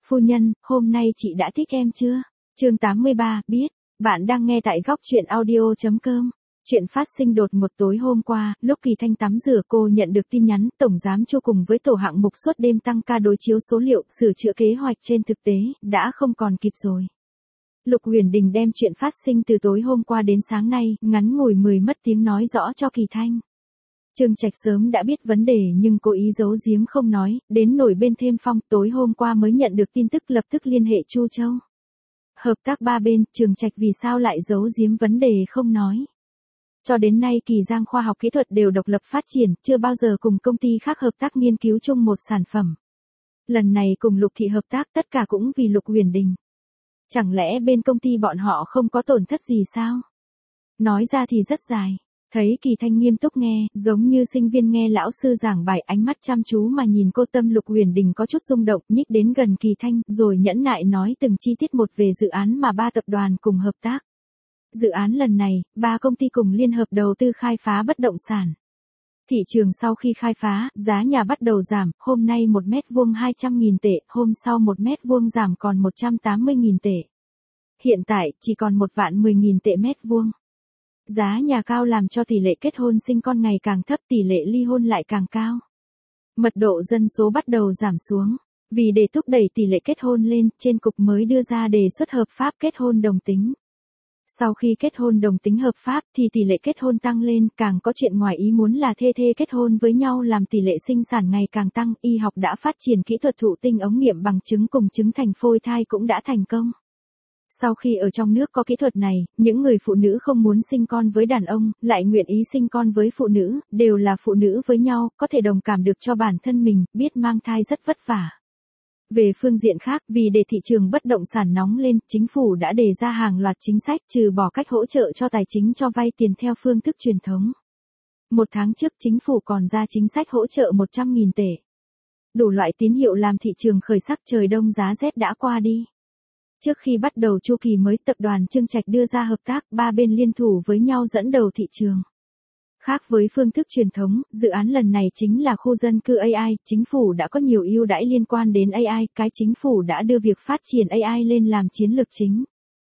phu nhân, hôm nay chị đã thích em chưa? Chương 83, biết. Bạn đang nghe tại góc truyện audio.com. Chuyện phát sinh đột ngột tối hôm qua, lúc Kỳ Thanh tắm rửa cô nhận được tin nhắn, Tổng giám Chu cùng với tổ hạng mục suốt đêm tăng ca đối chiếu số liệu, sửa chữa kế hoạch trên thực tế, đã không còn kịp rồi. Lục Huyền Đình đem chuyện phát sinh từ tối hôm qua đến sáng nay, ngắn ngủi 10 mất tiếng nói rõ cho Kỳ Thanh. Trương Trạch sớm đã biết vấn đề nhưng cố ý giấu giếm không nói, đến nổi bên thêm phong, tối hôm qua mới nhận được tin tức lập tức liên hệ Chu Châu. Hợp tác ba bên, Trương Trạch vì sao lại giấu giếm vấn đề không nói. Cho đến nay Kỳ Giang khoa học kỹ thuật đều độc lập phát triển, chưa bao giờ cùng công ty khác hợp tác nghiên cứu chung một sản phẩm. Lần này cùng Lục Thị hợp tác tất cả cũng vì Lục Huyền Đình. Chẳng lẽ bên công ty bọn họ không có tổn thất gì sao? Nói ra thì rất dài. Thấy Kỳ Thanh nghiêm túc nghe, giống như sinh viên nghe lão sư giảng bài, ánh mắt chăm chú mà nhìn cô, tâm Lục Huyền Đình có chút rung động, nhích đến gần Kỳ Thanh, rồi nhẫn nại nói từng chi tiết một về dự án mà ba tập đoàn cùng hợp tác. Dự án lần này, ba công ty cùng liên hợp đầu tư khai phá bất động sản. Thị trường sau khi khai phá, giá nhà bắt đầu giảm, hôm nay 1 mét vuông 200.000 tệ, hôm sau 1 mét vuông giảm còn 180.000 tệ. Hiện tại, chỉ còn 1.010.000 tệ mét vuông. Giá nhà cao làm cho tỷ lệ kết hôn sinh con ngày càng thấp, tỷ lệ ly hôn lại càng cao. Mật độ dân số bắt đầu giảm xuống. Vì để thúc đẩy tỷ lệ kết hôn lên, trên cục mới đưa ra đề xuất hợp pháp kết hôn đồng tính. Sau khi kết hôn đồng tính hợp pháp thì tỷ lệ kết hôn tăng lên, càng có chuyện ngoài ý muốn là thê kết hôn với nhau làm tỷ lệ sinh sản ngày càng tăng, y học đã phát triển kỹ thuật thụ tinh ống nghiệm bằng trứng cùng trứng thành phôi thai cũng đã thành công. Sau khi ở trong nước có kỹ thuật này, những người phụ nữ không muốn sinh con với đàn ông, lại nguyện ý sinh con với phụ nữ, đều là phụ nữ với nhau, có thể đồng cảm được cho bản thân mình, biết mang thai rất vất vả. Về phương diện khác, vì để thị trường bất động sản nóng lên, chính phủ đã đề ra hàng loạt chính sách, trừ bỏ cách hỗ trợ cho tài chính cho vay tiền theo phương thức truyền thống. 1 tháng trước chính phủ còn ra chính sách hỗ trợ 100.000 tệ. Đủ loại tín hiệu làm thị trường khởi sắc, trời đông giá rét đã qua đi. Trước khi bắt đầu chu kỳ mới, tập đoàn Trương Trạch đưa ra hợp tác, ba bên liên thủ với nhau dẫn đầu thị trường. Khác với phương thức truyền thống, dự án lần này chính là khu dân cư AI, chính phủ đã có nhiều ưu đãi liên quan đến AI, cái chính phủ đã đưa việc phát triển AI lên làm chiến lược chính.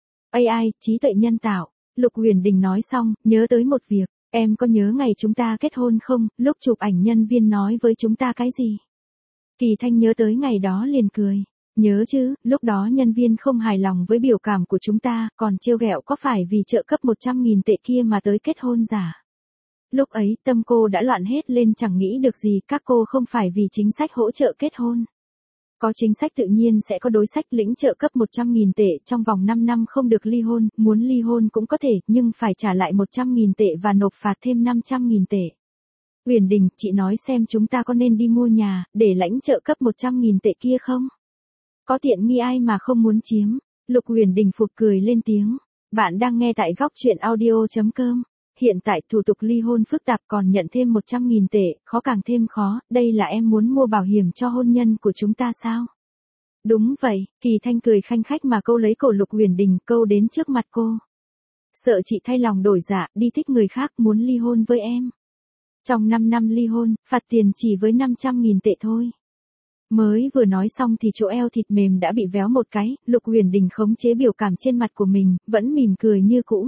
AI, trí tuệ nhân tạo. Lục Huyền Đình nói xong, nhớ tới một việc, em có nhớ ngày chúng ta kết hôn không, lúc chụp ảnh nhân viên nói với chúng ta cái gì? Kỳ Thanh nhớ tới ngày đó liền cười. Nhớ chứ, lúc đó nhân viên không hài lòng với biểu cảm của chúng ta, còn trêu ghẹo có phải vì trợ cấp 100.000 tệ kia mà tới kết hôn giả. Lúc ấy, tâm cô đã loạn hết lên, chẳng nghĩ được gì, các cô không phải vì chính sách hỗ trợ kết hôn. Có chính sách tự nhiên sẽ có đối sách, lĩnh trợ cấp 100.000 tệ, trong vòng 5 năm không được ly hôn, muốn ly hôn cũng có thể, nhưng phải trả lại 100.000 tệ và nộp phạt thêm 500.000 tệ. Huyền Đình, chị nói xem chúng ta có nên đi mua nhà, để lãnh trợ cấp 100.000 tệ kia không? Có tiện nghi ai mà không muốn chiếm. Lục Huyền Đình phụt cười lên tiếng. Bạn đang nghe tại góc truyện audio.com. Hiện tại thủ tục ly hôn phức tạp, còn nhận thêm 100.000 tệ, khó càng thêm khó, đây là em muốn mua bảo hiểm cho hôn nhân của chúng ta sao? Đúng vậy, Kỳ Thanh cười khanh khách mà câu lấy cổ Lục Huyền Đình, câu đến trước mặt cô. Sợ chị thay lòng đổi dạ, đi thích người khác, muốn ly hôn với em. Trong 5 năm ly hôn, phạt tiền chỉ với 500.000 tệ thôi. Mới vừa nói xong thì chỗ eo thịt mềm đã bị véo một cái, Lục Huyền Đình khống chế biểu cảm trên mặt của mình, vẫn mỉm cười như cũ.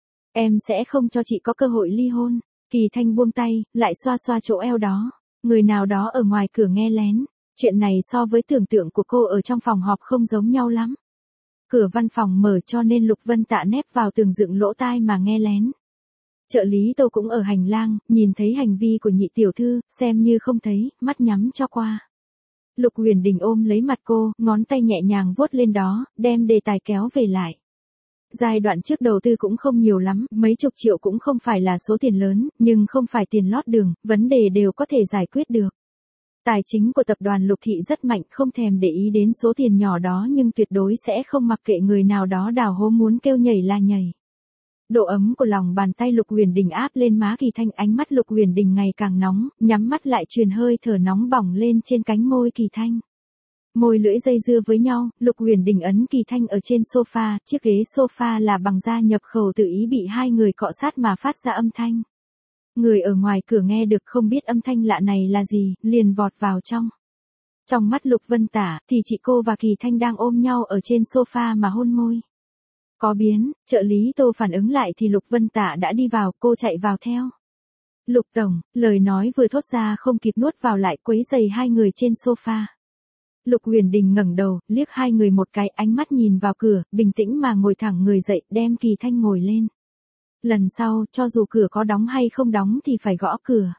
Em sẽ không cho chị có cơ hội ly hôn. Kỳ Thanh buông tay, lại xoa xoa chỗ eo đó. Người nào đó ở ngoài cửa nghe lén. Chuyện này so với tưởng tượng của cô ở trong phòng họp không giống nhau lắm. Cửa văn phòng mở cho nên Lục Vân Tạ nép vào tường dựng lỗ tai mà nghe lén. Trợ lý Tô cũng ở hành lang, nhìn thấy hành vi của nhị tiểu thư, xem như không thấy, mắt nhắm cho qua. Lục Huyền Đình ôm lấy mặt cô, ngón tay nhẹ nhàng vuốt lên đó, đem đề tài kéo về lại. Giai đoạn trước đầu tư cũng không nhiều lắm, mấy chục triệu cũng không phải là số tiền lớn, nhưng không phải tiền lót đường, vấn đề đều có thể giải quyết được. Tài chính của tập đoàn Lục Thị rất mạnh, không thèm để ý đến số tiền nhỏ đó, nhưng tuyệt đối sẽ không mặc kệ người nào đó đào hố muốn kêu nhảy là nhảy. Độ ấm của lòng bàn tay Lục Huyền Đình áp lên má Kỳ Thanh, ánh mắt Lục Huyền Đình ngày càng nóng, nhắm mắt lại truyền hơi thở nóng bỏng lên trên cánh môi Kỳ Thanh. Môi lưỡi dây dưa với nhau, Lục Huyền Đình ấn Kỳ Thanh ở trên sofa, chiếc ghế sofa là bằng da nhập khẩu tự ý bị hai người cọ sát mà phát ra âm thanh. Người ở ngoài cửa nghe được không biết âm thanh lạ này là gì, liền vọt vào trong. Trong mắt Lục Vân Tả, thì chị cô và Kỳ Thanh đang ôm nhau ở trên sofa mà hôn môi. Có biến, trợ lý Tô phản ứng lại thì Lục Vân Tả đã đi vào, cô chạy vào theo. Lục tổng, lời nói vừa thốt ra không kịp nuốt vào lại quấy rầy hai người trên sofa. Lục Huyền Đình ngẩng đầu, liếc hai người một cái, ánh mắt nhìn vào cửa, bình tĩnh mà ngồi thẳng người dậy, đem Kỳ Thanh ngồi lên. Lần sau, cho dù cửa có đóng hay không đóng thì phải gõ cửa.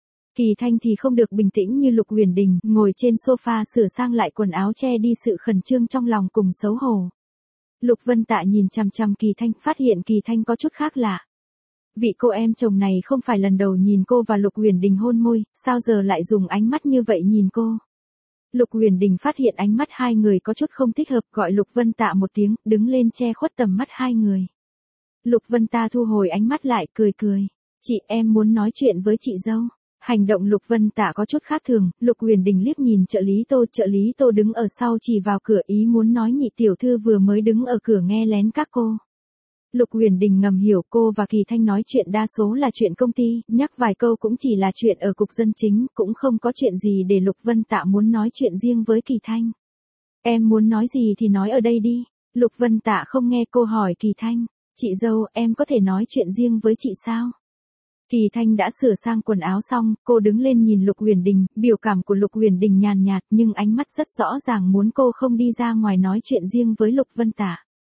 Kỳ Thanh thì không được bình tĩnh như Lục Huyền Đình, ngồi trên sofa sửa sang lại quần áo che đi sự khẩn trương trong lòng cùng xấu hổ. Lục Vân Tạ nhìn chằm chằm Kỳ Thanh, phát hiện Kỳ Thanh có chút khác lạ. Vị cô em chồng này không phải lần đầu nhìn cô và Lục Huyền Đình hôn môi, sao giờ lại dùng ánh mắt như vậy nhìn cô? Lục Huyền Đình phát hiện ánh mắt hai người có chút không thích hợp, gọi Lục Vân Tạ một tiếng, đứng lên che khuất tầm mắt hai người. Lục Vân Tạ thu hồi ánh mắt lại, cười cười. Chị, em muốn nói chuyện với chị dâu. Hành động Lục Vân Tạ có chút khác thường, Lục Huyền Đình liếc nhìn trợ lý Tô đứng ở sau chỉ vào cửa, ý muốn nói nhị tiểu thư vừa mới đứng ở cửa nghe lén các cô. Lục Huyền Đình ngầm hiểu cô và Kỳ Thanh nói chuyện đa số là chuyện công ty, nhắc vài câu cũng chỉ là chuyện ở cục dân chính, cũng không có chuyện gì để Lục Vân Tạ muốn nói chuyện riêng với Kỳ Thanh. Em muốn nói gì thì nói ở đây đi. Lục Vân Tạ không nghe cô hỏi Kỳ Thanh. Chị dâu, em có thể nói chuyện riêng với chị sao? Kỳ Thanh đã sửa sang quần áo xong, cô đứng lên nhìn Lục Huyền Đình, biểu cảm của Lục Huyền Đình nhàn nhạt nhưng ánh mắt rất rõ ràng muốn cô không đi ra ngoài nói chuyện riêng với Lục Vân Tạ.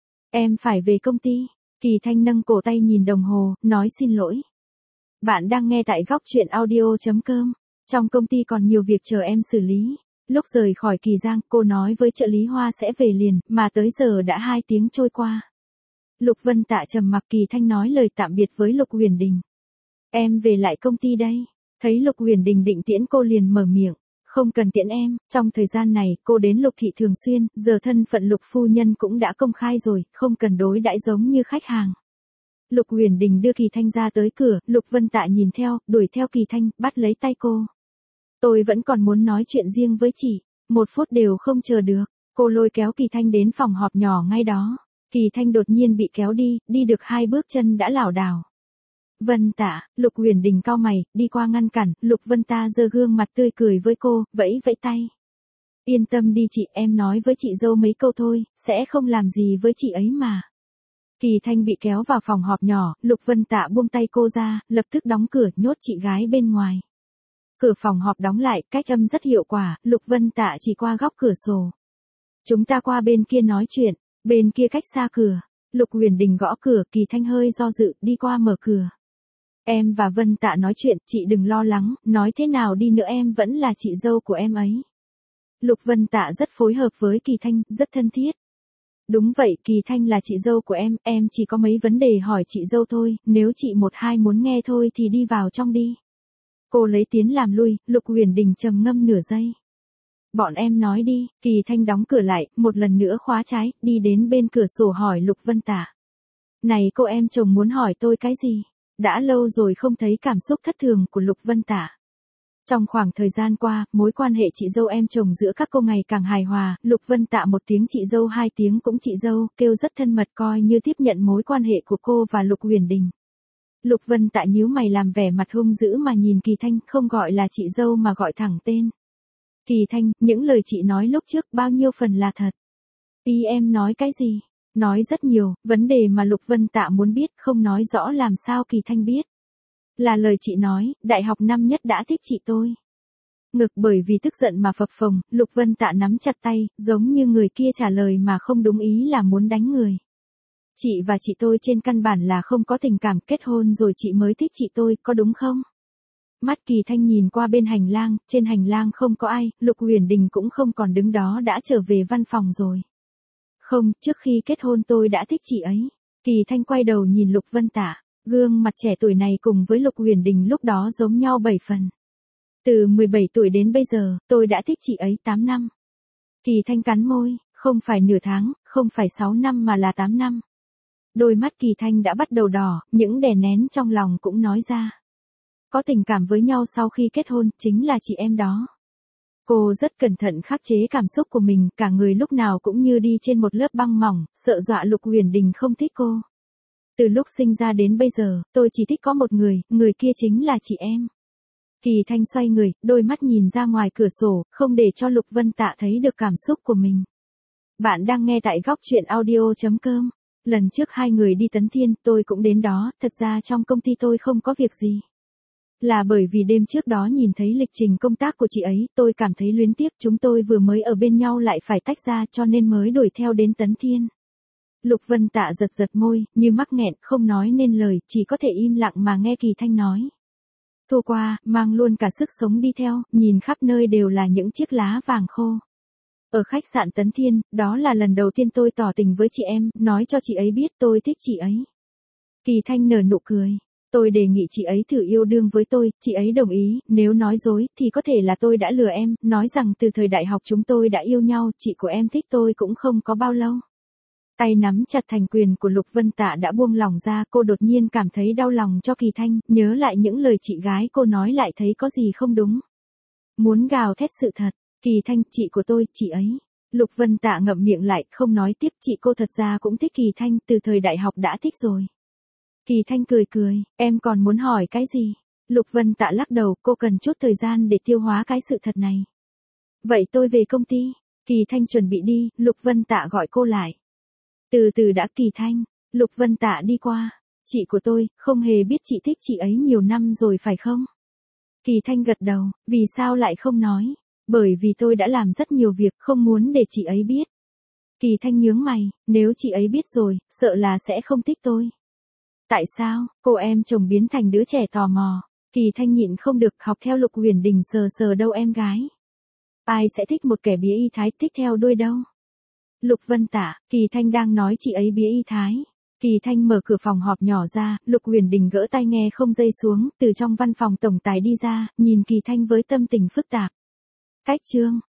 Em phải về công ty. Kỳ Thanh nâng cổ tay nhìn đồng hồ, nói xin lỗi. Bạn đang nghe tại góc truyện audio.com. Trong công ty còn nhiều việc chờ em xử lý. Lúc rời khỏi Kỳ Giang, cô nói với trợ lý Hoa sẽ về liền, mà tới giờ đã 2 tiếng trôi qua. Lục Vân Tạ trầm mặc, Kỳ Thanh nói lời tạm biệt với Lục Huyền Đình. Em về lại công ty đây. Thấy Lục Huyền Đình định tiễn cô liền mở miệng. Không cần tiễn em, trong thời gian này, cô đến Lục thị thường xuyên, giờ thân phận Lục phu nhân cũng đã công khai rồi, không cần đối đãi giống như khách hàng. Lục Huyền Đình đưa Kỳ Thanh ra tới cửa, Lục Vân Tạ nhìn theo, đuổi theo Kỳ Thanh, bắt lấy tay cô. Tôi vẫn còn muốn nói chuyện riêng với chị, 1 phút đều không chờ được. Cô lôi kéo Kỳ Thanh đến phòng họp nhỏ ngay đó. Kỳ Thanh đột nhiên bị kéo đi được 2 bước chân đã lảo đảo. Vân Tạ, Lục Huyền Đình cau mày, đi qua ngăn cản, Lục Vân Tạ giơ gương mặt tươi cười với cô, vẫy vẫy tay. Yên tâm đi chị, em nói với chị dâu mấy câu thôi, sẽ không làm gì với chị ấy mà. Kỳ Thanh bị kéo vào phòng họp nhỏ, Lục Vân Tạ buông tay cô ra, lập tức đóng cửa, nhốt chị gái bên ngoài. Cửa phòng họp đóng lại, cách âm rất hiệu quả, Lục Vân Tạ chỉ qua góc cửa sổ. Chúng ta qua bên kia nói chuyện, bên kia cách xa cửa. Lục Huyền Đình gõ cửa, Kỳ Thanh hơi do dự, đi qua mở cửa. Em và Vân Tạ nói chuyện, chị đừng lo lắng, nói thế nào đi nữa em vẫn là chị dâu của em ấy. Lục Vân Tạ rất phối hợp với Kỳ Thanh, rất thân thiết. Đúng vậy, Kỳ Thanh là chị dâu của em chỉ có mấy vấn đề hỏi chị dâu thôi, nếu chị một hai muốn nghe thôi thì đi vào trong đi. Cô lấy tiến làm lui, Lục Huyền Đình trầm ngâm nửa giây. Bọn em nói đi, Kỳ Thanh đóng cửa lại, một lần nữa khóa trái, đi đến bên cửa sổ hỏi Lục Vân Tạ. Này cô em chồng muốn hỏi tôi cái gì? Đã lâu rồi không thấy cảm xúc thất thường của Lục Vân Tạ. Trong khoảng thời gian qua, mối quan hệ chị dâu em chồng giữa các cô ngày càng hài hòa, Lục Vân Tạ 1 tiếng chị dâu 2 tiếng cũng chị dâu, kêu rất thân mật coi như tiếp nhận mối quan hệ của cô và Lục Huyền Đình. Lục Vân Tạ nhíu mày làm vẻ mặt hung dữ mà nhìn Kỳ Thanh, không gọi là chị dâu mà gọi thẳng tên. Kỳ Thanh, những lời chị nói lúc trước bao nhiêu phần là thật? Ý em nói cái gì? Nói rất nhiều, vấn đề mà Lục Vân Tạ muốn biết không nói rõ làm sao Kỳ Thanh biết. Là lời chị nói, đại học năm nhất đã thích chị tôi. Ngực bởi vì tức giận mà phập phồng, Lục Vân Tạ nắm chặt tay, giống như người kia trả lời mà không đúng ý là muốn đánh người. Chị và chị tôi trên căn bản là không có tình cảm, kết hôn rồi chị mới thích chị tôi, có đúng không? Mắt Kỳ Thanh nhìn qua bên hành lang, trên hành lang không có ai, Lục Huyền Đình cũng không còn đứng đó đã trở về văn phòng rồi. Không, trước khi kết hôn tôi đã thích chị ấy. Kỳ Thanh quay đầu nhìn Lục Vân Tạ, gương mặt trẻ tuổi này cùng với Lục Huyền Đình lúc đó giống nhau 7 phần. Từ 17 tuổi đến bây giờ, tôi đã thích chị ấy 8 năm. Kỳ Thanh cắn môi, không phải nửa tháng, không phải 6 năm mà là 8 năm. Đôi mắt Kỳ Thanh đã bắt đầu đỏ, những đè nén trong lòng cũng nói ra. Có tình cảm với nhau sau khi kết hôn, chính là chị em đó. Cô rất cẩn thận khắc chế cảm xúc của mình, cả người lúc nào cũng như đi trên một lớp băng mỏng, sợ dọa Lục Huyền Đình không thích cô. Từ lúc sinh ra đến bây giờ, tôi chỉ thích có một người, người kia chính là chị em. Kỳ Thanh xoay người, đôi mắt nhìn ra ngoài cửa sổ, không để cho Lục Vân Tạ thấy được cảm xúc của mình. Bạn đang nghe tại góc truyện audio.com. Lần trước hai người đi Tấn Thiên, tôi cũng đến đó, thật ra trong công ty tôi không có việc gì. Là bởi vì đêm trước đó nhìn thấy lịch trình công tác của chị ấy, tôi cảm thấy luyến tiếc, chúng tôi vừa mới ở bên nhau lại phải tách ra cho nên mới đuổi theo đến Tấn Thiên. Lục Vân Tạ giật giật môi, như mắc nghẹn, không nói nên lời, chỉ có thể im lặng mà nghe Kỳ Thanh nói. Thua qua, mang luôn cả sức sống đi theo, nhìn khắp nơi đều là những chiếc lá vàng khô. Ở khách sạn Tấn Thiên, đó là lần đầu tiên tôi tỏ tình với chị em, nói cho chị ấy biết tôi thích chị ấy. Kỳ Thanh nở nụ cười. Tôi đề nghị chị ấy thử yêu đương với tôi, chị ấy đồng ý, nếu nói dối, thì có thể là tôi đã lừa em, nói rằng từ thời đại học chúng tôi đã yêu nhau, chị của em thích tôi cũng không có bao lâu. Tay nắm chặt thành quyền của Lục Vân Tạ đã buông lỏng ra, cô đột nhiên cảm thấy đau lòng cho Kỳ Thanh, nhớ lại những lời chị gái cô nói lại thấy có gì không đúng. Muốn gào thét sự thật, Kỳ Thanh, chị của tôi, chị ấy. Lục Vân Tạ ngậm miệng lại, không nói tiếp, chị cô thật ra cũng thích Kỳ Thanh, từ thời đại học đã thích rồi. Kỳ Thanh cười cười, em còn muốn hỏi cái gì? Lục Vân Tạ lắc đầu, cô cần chút thời gian để tiêu hóa cái sự thật này. Vậy tôi về công ty. Kỳ Thanh chuẩn bị đi, Lục Vân Tạ gọi cô lại. Từ từ đã, Kỳ Thanh. Lục Vân Tạ đi qua. Chị của tôi, không hề biết chị thích chị ấy nhiều năm rồi phải không? Kỳ Thanh gật đầu, vì sao lại không nói? Bởi vì tôi đã làm rất nhiều việc, không muốn để chị ấy biết. Kỳ Thanh nhướng mày, nếu chị ấy biết rồi, sợ là sẽ không thích tôi. Tại sao, cô em chồng biến thành đứa trẻ tò mò. Kỳ Thanh nhịn không được, học theo Lục Huyền Đình sờ sờ đâu em gái. Ai sẽ thích một kẻ bía y thái thích theo đuôi đâu. Lục Vân Tạ, Kỳ Thanh đang nói chị ấy bía y thái. Kỳ Thanh mở cửa phòng họp nhỏ ra, Lục Huyền Đình gỡ tai nghe không dây xuống, từ trong văn phòng tổng tài đi ra, nhìn Kỳ Thanh với tâm tình phức tạp. Cách chương,